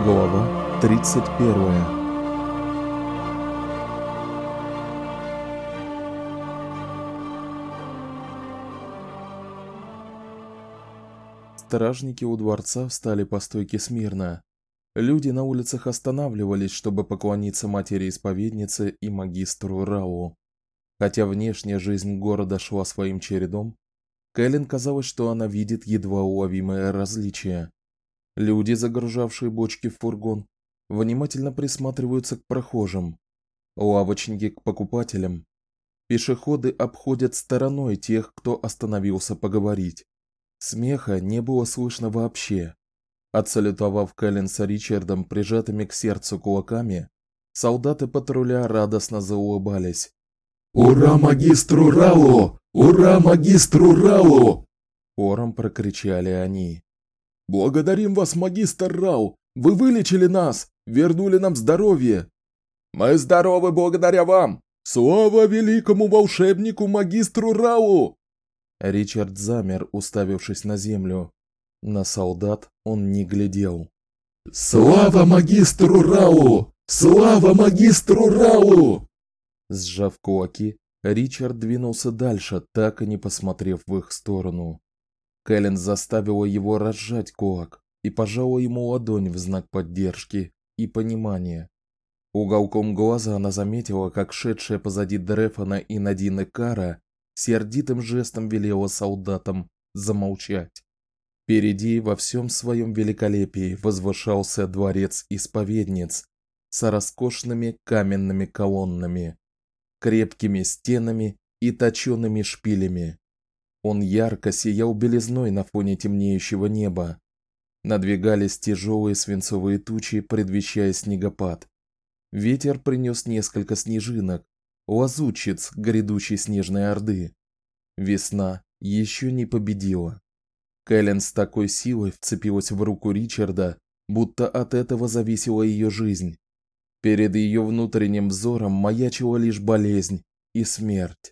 Глава 31. Стражники у дворца встали по стойке смирно. Люди на улицах останавливались, чтобы поклониться матери-исповеднице и магистру Рау. Хотя внешняя жизнь города шла своим чередом, Кэлен казалось, что она видит едва уловимое различие. Люди, загружавшие бочки в фургон, внимательно присматриваются к прохожим, лавочники к покупателям. Пешеходы обходят стороной тех, кто остановился поговорить. Смеха не было слышно вообще. Отсалютовав Кэлен с Ричардом прижатыми к сердцу кулаками, солдаты патруля радостно заулыбались. «Ура магистру Рау! Ура магистру Рау!» Хором прокричали они. «Благодарим вас, магистр Рау! Вы вылечили нас! Вернули нам здоровье!» «Мы здоровы благодаря вам! Слава великому волшебнику магистру Рау!» Ричард замер, уставившись на землю. На солдат он не глядел. «Слава магистру Рау! Слава магистру Рау!» Сжав кулаки, Ричард двинулся дальше, так и не посмотрев в их сторону. Кэлен заставила его разжать кулак и пожала ему ладонь в знак поддержки и понимания. Уголком глаза она заметила, как шедшая позади Дрефона и Надины Кара сердитым жестом велела солдатам замолчать. Впереди во всем своем великолепии возвышался дворец исповедниц с роскошными каменными колоннами, крепкими стенами и точёными шпилями. Он ярко сиял белизной на фоне темнеющего неба. Надвигались тяжелые свинцовые тучи, предвещая снегопад. Ветер принес несколько снежинок, лазутчиц грядущей снежной орды. Весна еще не победила. Кэлен с такой силой вцепилась в руку Ричарда, будто от этого зависела ее жизнь. Перед ее внутренним взором маячила лишь болезнь и смерть.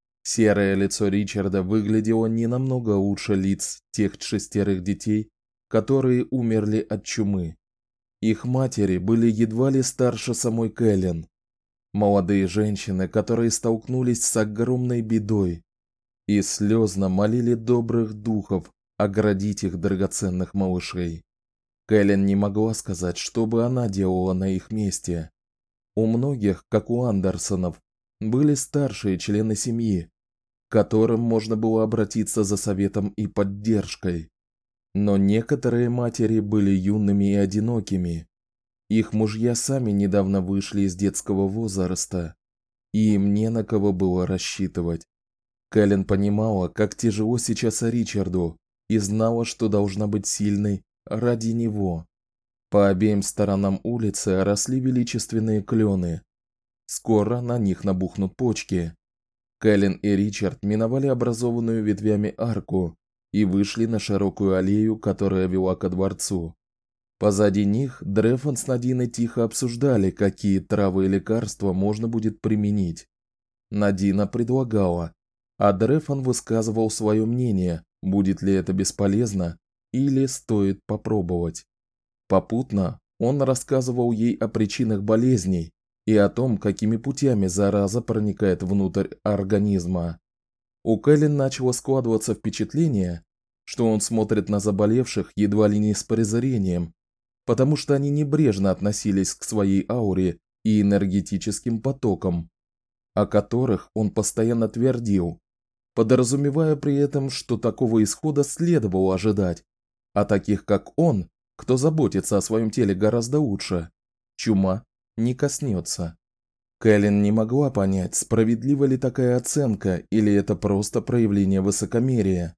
Серое лицо Ричарда выглядело не намного лучше лиц тех 6 детей, которые умерли от чумы. Их матери были едва ли старше самой Кэлен. Молодые женщины, которые столкнулись с огромной бедой и слезно молили добрых духов оградить их драгоценных малышей. Кэлен не могла сказать, что бы она делала на их месте. У многих, как у Андерсонов, были старшие члены семьи, к которым можно было обратиться за советом и поддержкой. Но некоторые матери были юными и одинокими. Их мужья сами недавно вышли из детского возраста, и им не на кого было рассчитывать. Кэлен понимала, как тяжело сейчас Ричарду, и знала, что должна быть сильной ради него. По обеим сторонам улицы росли величественные клены. Скоро на них набухнут почки. Кэлен и Ричард миновали образованную ветвями арку и вышли на широкую аллею, которая вела ко дворцу. Позади них Дрефон с Надиной тихо обсуждали, какие травы и лекарства можно будет применить. Надина предлагала, а Дрефон высказывал свое мнение, будет ли это бесполезно или стоит попробовать. Попутно он рассказывал ей о причинах болезней и о том, какими путями зараза проникает внутрь организма. У Кэлен начало складываться впечатление, что он смотрит на заболевших едва ли не с презрением, потому что они небрежно относились к своей ауре и энергетическим потокам, о которых он постоянно твердил, подразумевая при этом, что такого исхода следовало ожидать, а таких, как он, кто заботится о своем теле гораздо лучше, чума не коснется. Кэлен не могла понять, справедлива ли такая оценка или это просто проявление высокомерия.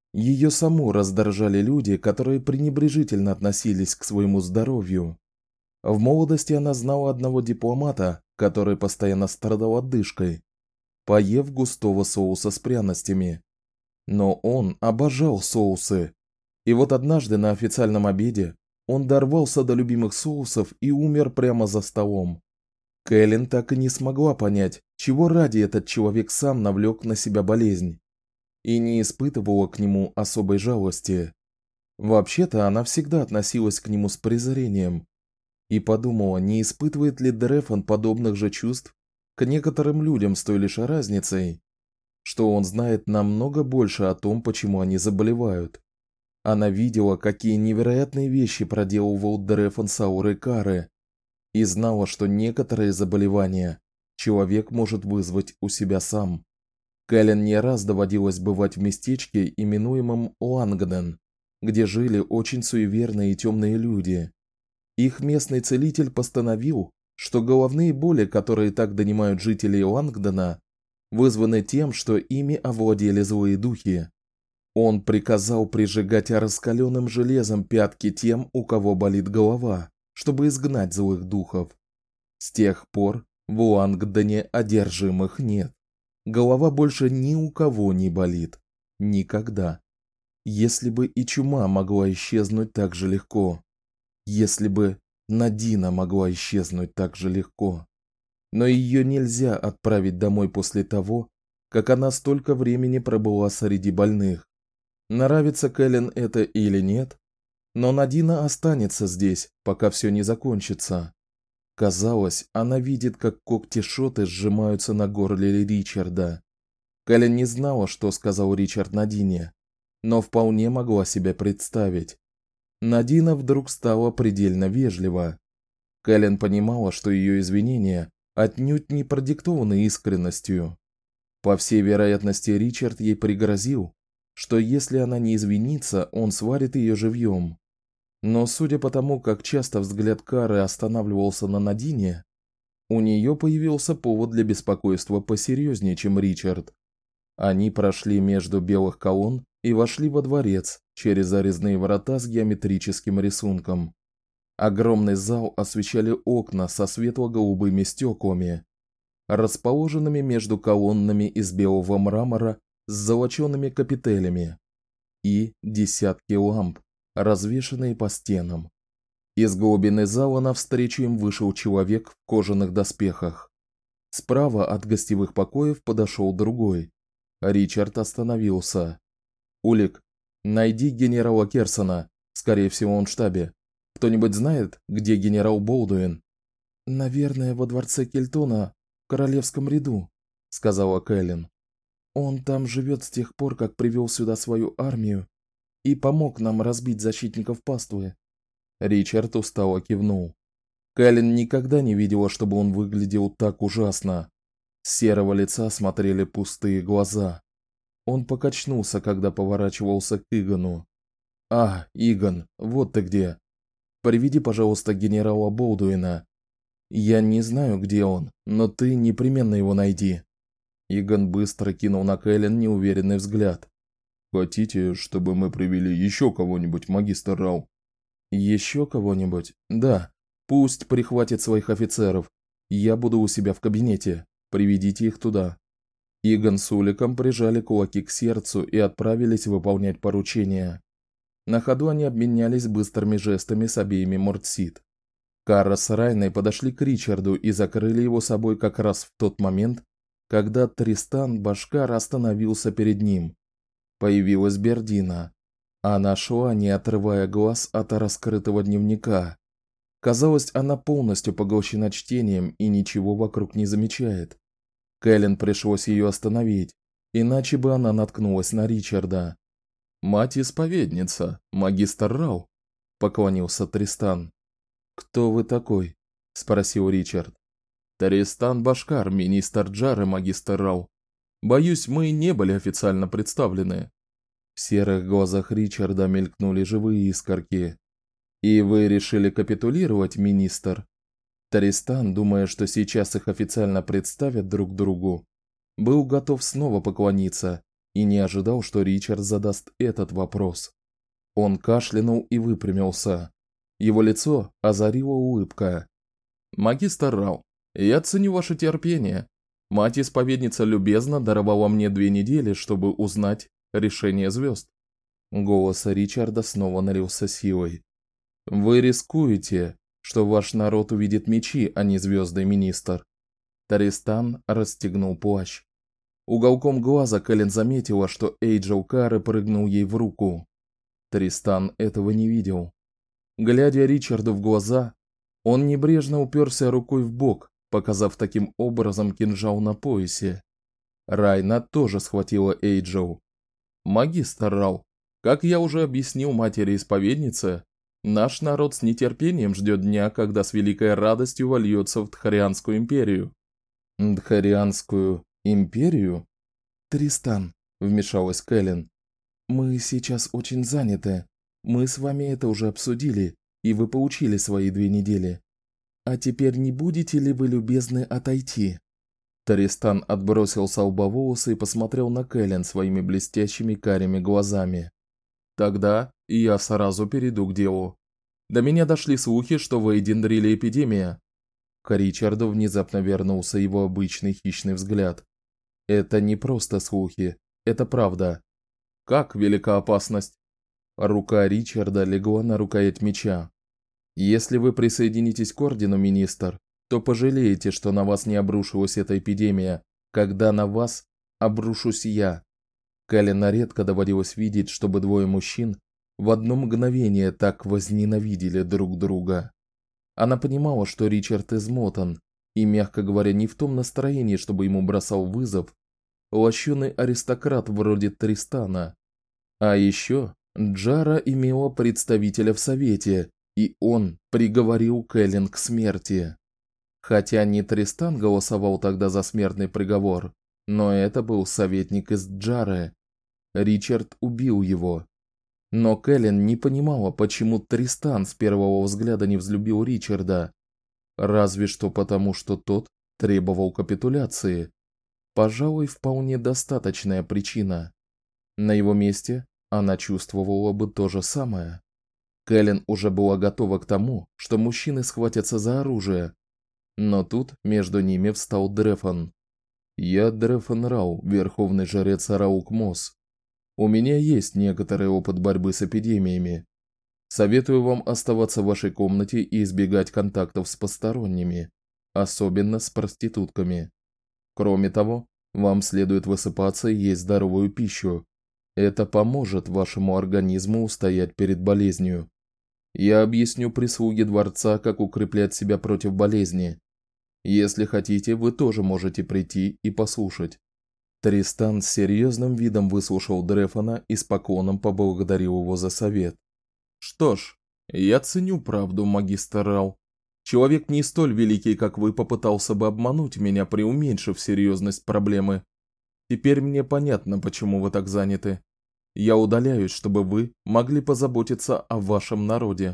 Ее саму раздражали люди, которые пренебрежительно относились к своему здоровью. В молодости она знала одного дипломата, который постоянно страдал одышкой, поев густого соуса с пряностями. Но он обожал соусы. И вот однажды на официальном обеде он дорвался до любимых соусов и умер прямо за столом. Кэлен так и не смогла понять, чего ради этот человек сам навлек на себя болезнь, и не испытывала к нему особой жалости. Вообще-то она всегда относилась к нему с презрением, и подумала, не испытывает ли Дрефон подобных же чувств к некоторым людям с той лишь разницей, что он знает намного больше о том, почему они заболевают. Она видела, какие невероятные вещи проделывал Дрефон с аурой Кары, и знала, что некоторые заболевания человек может вызвать у себя сам. Кэлен не раз доводилось бывать в местечке, именуемом Лангден, где жили очень суеверные и темные люди. Их местный целитель постановил, что головные боли, которые так донимают жителей Лангдена, вызваны тем, что ими овладели злые духи. Он приказал прижигать раскаленным железом пятки тем, у кого болит голова, чтобы изгнать злых духов. С тех пор в Лангдене одержимых нет. Голова больше ни у кого не болит. Никогда. Если бы и чума могла исчезнуть так же легко. Если бы Надина могла исчезнуть так же легко. Но ее нельзя отправить домой после того, как она столько времени пробыла среди больных. Нравится Кэлен это или нет, но Надина останется здесь, пока все не закончится. Казалось, она видит, как когти Шоты сжимаются на горле Ричарда. Кэлен не знала, что сказал Ричард Надине, но вполне могла себе представить. Надина вдруг стала предельно вежлива. Кэлен понимала, что ее извинения отнюдь не продиктованы искренностью. По всей вероятности, Ричард ей пригрозил, что если она не извинится, он сварит ее живьем. Но судя по тому, как часто взгляд Кары останавливался на Надине, у нее появился повод для беспокойства посерьезнее, чем Ричард. Они прошли между белых колонн и вошли во дворец через зарезные врата с геометрическим рисунком. Огромный зал освещали окна со светло-голубыми стеклами, расположенными между колоннами из белого мрамора с золочеными капителями, и десятки ламп, развешанные по стенам. Из глубины зала навстречу им вышел человек в кожаных доспехах. Справа от гостевых покоев подошел другой. Ричард остановился. «Улик, найди генерала Керсона. Скорее всего, он в штабе. Кто-нибудь знает, где генерал Болдуин?» «Наверное, во дворце Кельтона, в королевском ряду», — сказала Кэлен. «Он там живет с тех пор, как привел сюда свою армию и помог нам разбить защитников паствы». Ричард устало кивнул. Кэлен никогда не видела, чтобы он выглядел так ужасно. С серого лица смотрели пустые глаза. Он покачнулся, когда поворачивался к Игану. «А, Иган, вот ты где. Приведи, пожалуйста, генерала Болдуина. Я не знаю, где он, но ты непременно его найди». Иган быстро кинул на Кэлен неуверенный взгляд. «Хотите, чтобы мы привели еще кого-нибудь, магистр Рау?» «Еще кого-нибудь? Да. Пусть прихватит своих офицеров. Я буду у себя в кабинете. Приведите их туда». Иган с Уликом прижали кулаки к сердцу и отправились выполнять поручения. На ходу они обменялись быстрыми жестами с обеими Мортсид. Кара с Райной подошли к Ричарду и закрыли его собой как раз в тот момент, когда Тристан Башкар остановился перед ним. Появилась Бердина. Она шла, не отрывая глаз от раскрытого дневника. Казалось, она полностью поглощена чтением и ничего вокруг не замечает. Кэлен пришлось ее остановить, иначе бы она наткнулась на Ричарда. «Мать-исповедница, магистр Рау», — поклонился Тристан. «Кто вы такой?» — спросил Ричард. «Тристан Башкар, министр Джары, магистр Рау. Боюсь, мы не были официально представлены». В серых глазах Ричарда мелькнули живые искорки. «И вы решили капитулировать, министр?» Тристан, думая, что сейчас их официально представят друг другу, был готов снова поклониться и не ожидал, что Ричард задаст этот вопрос. Он кашлянул и выпрямился. Его лицо озарила улыбка. «Магистр Рау, я ценю ваше терпение. Мать-исповедница любезно даровала мне 2 недели, чтобы узнать решение звезд». Голос Ричарда снова налился силой. «Вы рискуете, что ваш народ увидит мечи, а не звезды, министр». Тристан расстегнул плащ. Уголком глаза Кэлен заметила, что Эйджел Кары прыгнул ей в руку. Тристан этого не видел. Глядя Ричарду в глаза, Он небрежно уперся рукой в бок, показав таким образом кинжал на поясе. Райна тоже схватила Эйджоу. «Магистр Рау, как я уже объяснил матери-исповеднице, наш народ с нетерпением ждет дня, когда с великой радостью вольется в Дхарианскую империю». «Дхарианскую империю?» «Тристан», — вмешалась Кэлен. «Мы сейчас очень заняты. Мы с вами это уже обсудили, и вы поучили свои 2 недели. А теперь не будете ли вы любезны отойти?» Тристан отбросил со лба волосы и посмотрел на Кэлен своими блестящими карими глазами. «Тогда я сразу перейду к делу. До меня дошли слухи, что в Эйдендриле эпидемия». К Ричарду внезапно вернулся его обычный хищный взгляд. «Это не просто слухи, это правда. Как велика опасность?» Рука Ричарда легла на рукоять меча. «Если вы присоединитесь к ордену, министр, то пожалеете, что на вас не обрушилась эта эпидемия, когда на вас обрушусь я». Кэлен редко доводилось видеть, чтобы 2 мужчин в одно мгновение так возненавидели друг друга. Она понимала, что Ричард измотан и, мягко говоря, не в том настроении, чтобы ему бросал вызов лощеный аристократ вроде Тристана. А еще Джара имела представителя в совете, и он приговорил Кэлен к смерти. Хотя не Тристан голосовал тогда за смертный приговор, но это был советник из Джары. Ричард убил его. Но Кэлен не понимала, почему Тристан с первого взгляда не взлюбил Ричарда. Разве что потому, что тот требовал капитуляции. Пожалуй, вполне достаточная причина. На его месте она чувствовала бы то же самое. Кэлен уже была готова к тому, что мужчины схватятся за оружие. Но тут между ними встал Дрефон. «Я Дрефон Рау, верховный жрец Раукмос. У меня есть некоторый опыт борьбы с эпидемиями. Советую вам оставаться в вашей комнате и избегать контактов с посторонними, особенно с проститутками. Кроме того, вам следует высыпаться и есть здоровую пищу. Это поможет вашему организму устоять перед болезнью. Я объясню прислуге дворца, как укреплять себя против болезни. Если хотите, вы тоже можете прийти и послушать». Тристан с серьезным видом выслушал Дрефона и с поклоном поблагодарил его за совет. «Что ж, я ценю правду, магистр Рау. Человек не столь великий, как вы, попытался бы обмануть меня, преуменьшив серьезность проблемы. Теперь мне понятно, почему вы так заняты. Я удаляюсь, чтобы вы могли позаботиться о вашем народе».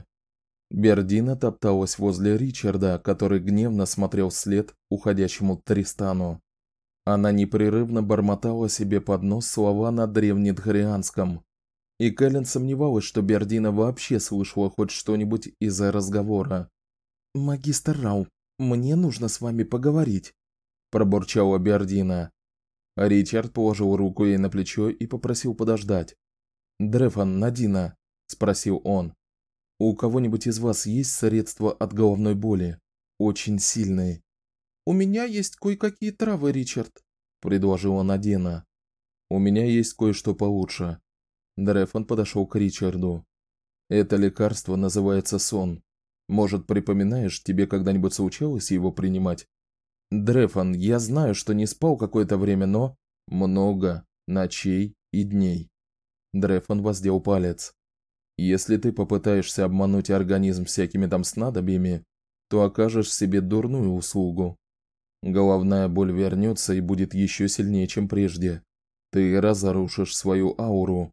Бердина топталась возле Ричарда, который гневно смотрел вслед уходящему Тристану. Она непрерывно бормотала себе под нос слова на древнедхарианском. И Кэлен сомневалась, что Бердина вообще слышала хоть что-нибудь из разговора. «Магистр Рау, мне нужно с вами поговорить», – пробурчала Бердина. Ричард положил руку ей на плечо и попросил подождать. «Дрефон, Надина», – спросил он, – «у кого-нибудь из вас есть средства от головной боли? Очень сильные». «У меня есть кое-какие травы, Ричард», – предложила Надина. «У меня есть кое-что получше». Дрефон подошел к Ричарду. «Это лекарство называется сон. Может, припоминаешь, тебе когда-нибудь случалось его принимать?» «Дрефон, я знаю, что не спал какое-то время, но...» «Много ночей и дней». Дрефон воздел палец. «Если ты попытаешься обмануть организм всякими там снадобьями, то окажешь себе дурную услугу. Головная боль вернется и будет еще сильнее, чем прежде. Ты разрушишь свою ауру.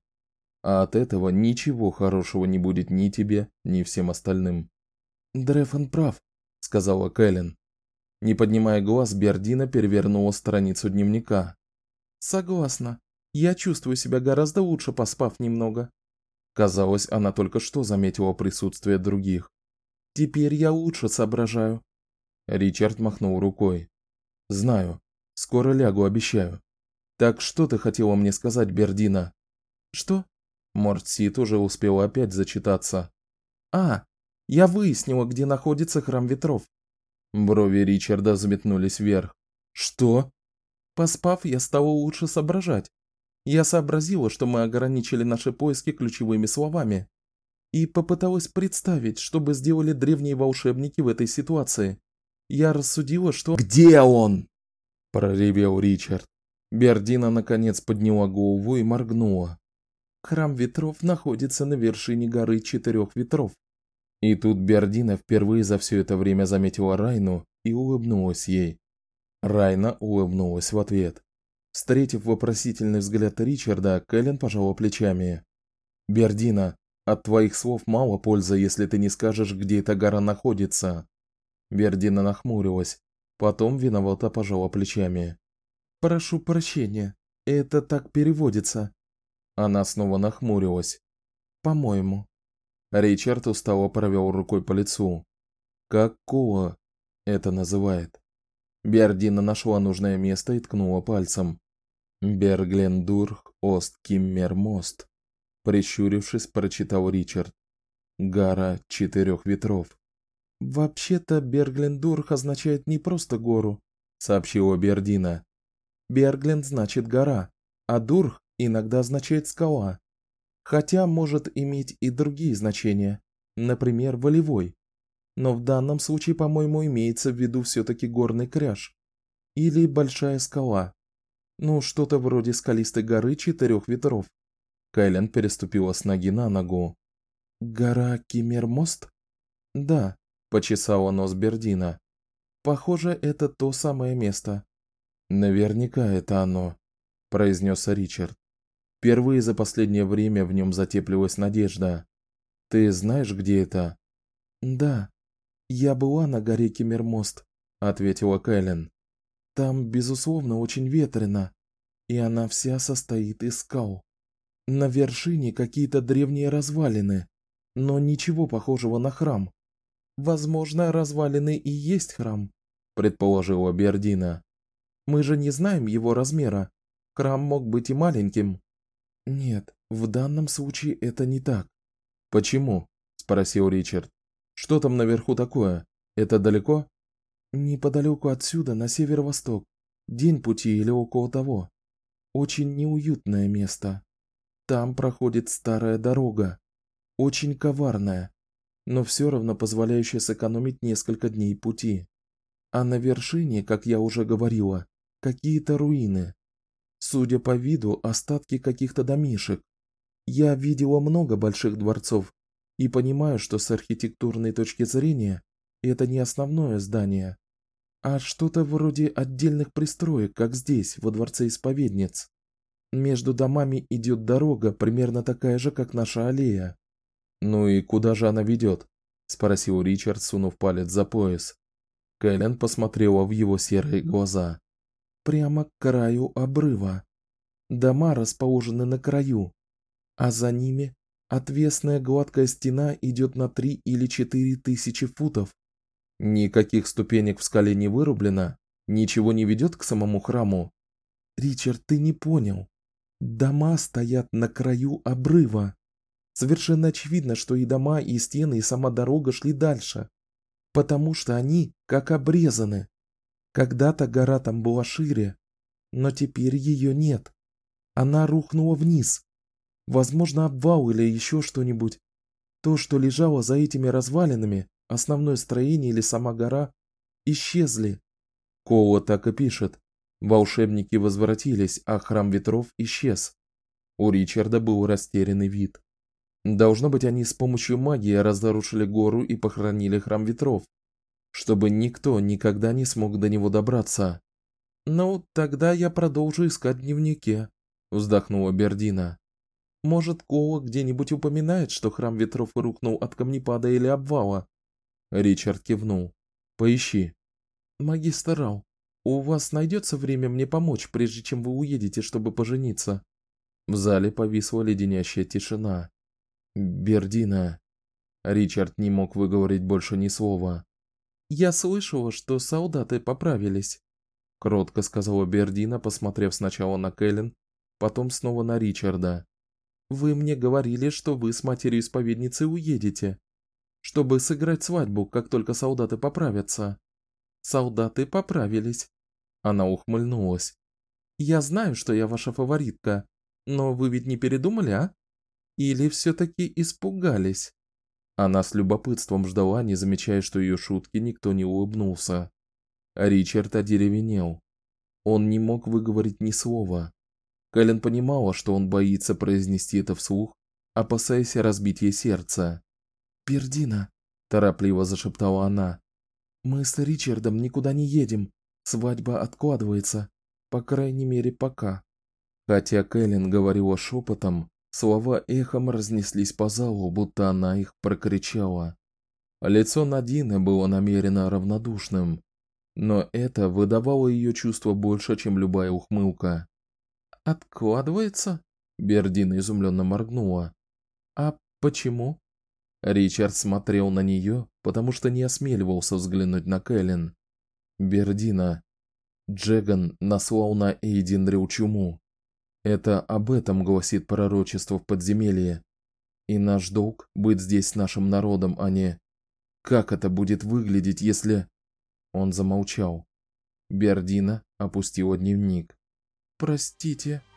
А от этого ничего хорошего не будет ни тебе, ни всем остальным». «Дрефон прав», — сказала Кэлен. Не поднимая глаз, Бердина перевернула страницу дневника. «Согласна. Я чувствую себя гораздо лучше, поспав немного». Казалось, она только что заметила присутствие других. «Теперь я лучше соображаю». Ричард махнул рукой. «Знаю. Скоро лягу, обещаю. Так что ты хотела мне сказать, Бердина?» «Что?» Мортсит уже успела опять зачитаться. Я выяснила, где находится храм ветров». Брови Ричарда взметнулись вверх. «Что?» «Поспав, я стала лучше соображать. Я сообразила, что мы ограничили наши поиски ключевыми словами». и попыталась представить, что бы сделали древние волшебники в этой ситуации. Я рассудила, что... «Где он?» – проревел Ричард. Бердина наконец подняла голову и моргнула. Храм ветров находится на вершине горы Четырех ветров. И тут Бердина впервые за все это время заметила Райну и улыбнулась ей. Райна улыбнулась в ответ. Встретив вопросительный взгляд Ричарда, Кэлен пожала плечами. «Бердина, от твоих слов мало пользы, если ты не скажешь, где эта гора находится». Бердина нахмурилась, потом виновато пожала плечами. «Прошу прощения, это так переводится». Она снова нахмурилась. «По-моему». Ричард устало провел рукой по лицу. «Как Коа это называет?» Бердина нашла нужное место и ткнула пальцем. «Берглендурх Ост-Киммер-Мост», прищурившись, прочитал Ричард. «Гора Четырех ветров». «Вообще-то Берглендурх означает не просто гору», сообщила Бердина. «Бергленд значит гора, а Дурх иногда означает скала. Хотя может иметь и другие значения, например, волевой. Но в данном случае, по-моему, имеется в виду все-таки горный кряж. Или большая скала. Ну, что-то вроде скалистой горы Четырех ветров». Кайлен переступила с ноги на ногу. «Гора Киммер-Мост?» «Да», – почесала нос Бердина. «Похоже, это то самое место». «Наверняка это оно», – произнес Ричард. Впервые за последнее время в нем затеплилась надежда. «Ты знаешь, где это?» «Да, я была на горе Киммер-Мост», – ответила Кэлен. «Там, безусловно, очень ветрено, и она вся состоит из скал. На вершине какие-то древние развалины, но ничего похожего на храм. Возможно, развалины и есть храм», – предположила Бердина. «Мы же не знаем его размера. Храм мог быть и маленьким». «Нет, в данном случае это не так». «Почему?» – спросил Ричард. «Что там наверху такое? Это далеко?» «Неподалеку отсюда, на северо-восток. День пути или около того. Очень неуютное место. Там проходит старая дорога. Очень коварная, но все равно позволяющая сэкономить несколько дней пути. А на вершине, как я уже говорила, какие-то руины. Судя по виду, остатки каких-то домишек. Я видела много больших дворцов и понимаю, что с архитектурной точки зрения это не основное здание, а что-то вроде отдельных пристроек, как здесь, во дворце исповедниц. Между домами идет дорога, примерно такая же, как наша аллея». «Ну и куда же она ведет?» – спросил Ричард, сунув палец за пояс. Кэлен посмотрела в его серые глаза. «Прямо к краю обрыва. Дома расположены на краю, а за ними отвесная гладкая стена идет на 3 или 4 тысячи футов. Никаких ступенек в скале не вырублено, ничего не ведет к самому храму». «Ричард, ты не понял. Дома стоят на краю обрыва. Совершенно очевидно, что и дома, и стены, и сама дорога шли дальше, потому что они как обрезаны. Когда-то гора там была шире, но теперь ее нет. Она рухнула вниз. Возможно, обвал или еще что-нибудь. То, что лежало за этими развалинами, основное строение или сама гора, исчезли». Коула так и пишет. Волшебники возвратились, а храм ветров исчез. У Ричарда был растерянный вид. Должно быть, они с помощью магии разрушили гору и похоронили храм ветров, чтобы никто никогда не смог до него добраться. «Ну, тогда я продолжу искать в дневнике», – вздохнула Бердина. «Может, Кола где-нибудь упоминает, что храм ветров рухнул от камнепада или обвала?» Ричард кивнул. «Поищи». «Магистр Рау, у вас найдется время мне помочь, прежде чем вы уедете, чтобы пожениться?» В зале повисла леденящая тишина. «Бердина...» Ричард не мог выговорить больше ни слова. «Я слышала, что солдаты поправились», – кротко сказала Бердина, посмотрев сначала на Кэлен, потом снова на Ричарда. «Вы мне говорили, что вы с матерью-исповедницей уедете, чтобы сыграть свадьбу, как только солдаты поправятся». «Солдаты поправились», – она ухмыльнулась. «Я знаю, что я ваша фаворитка, но вы ведь не передумали, а? Или все-таки испугались?» Она с любопытством ждала, не замечая, что ее шутки никто не улыбнулся. Ричард одеревенел. Он не мог выговорить ни слова. Кэлен понимала, что он боится произнести это вслух, опасаясь разбить ей сердце. "Бердина", торопливо зашептала она. "Мы с Ричардом никуда не едем. Свадьба откладывается, по крайней мере, пока". Хотя Кэлен говорила шепотом, слова эхом разнеслись по залу, будто она их прокричала. Лицо Надины было намеренно равнодушным, но это выдавало ее чувство больше, чем любая ухмылка. "Откладывается?" Бердина изумленно моргнула. "А почему?" Ричард смотрел на нее, потому что не осмеливался взглянуть на Кэлен. "Бердина, Джеган наслал на Эйдинрил чуму. Это об этом гласит пророчество в подземелье. И наш долг быть здесь с нашим народом, а не... Как это будет выглядеть, если..." Он замолчал. Бердина опустила дневник. "Простите",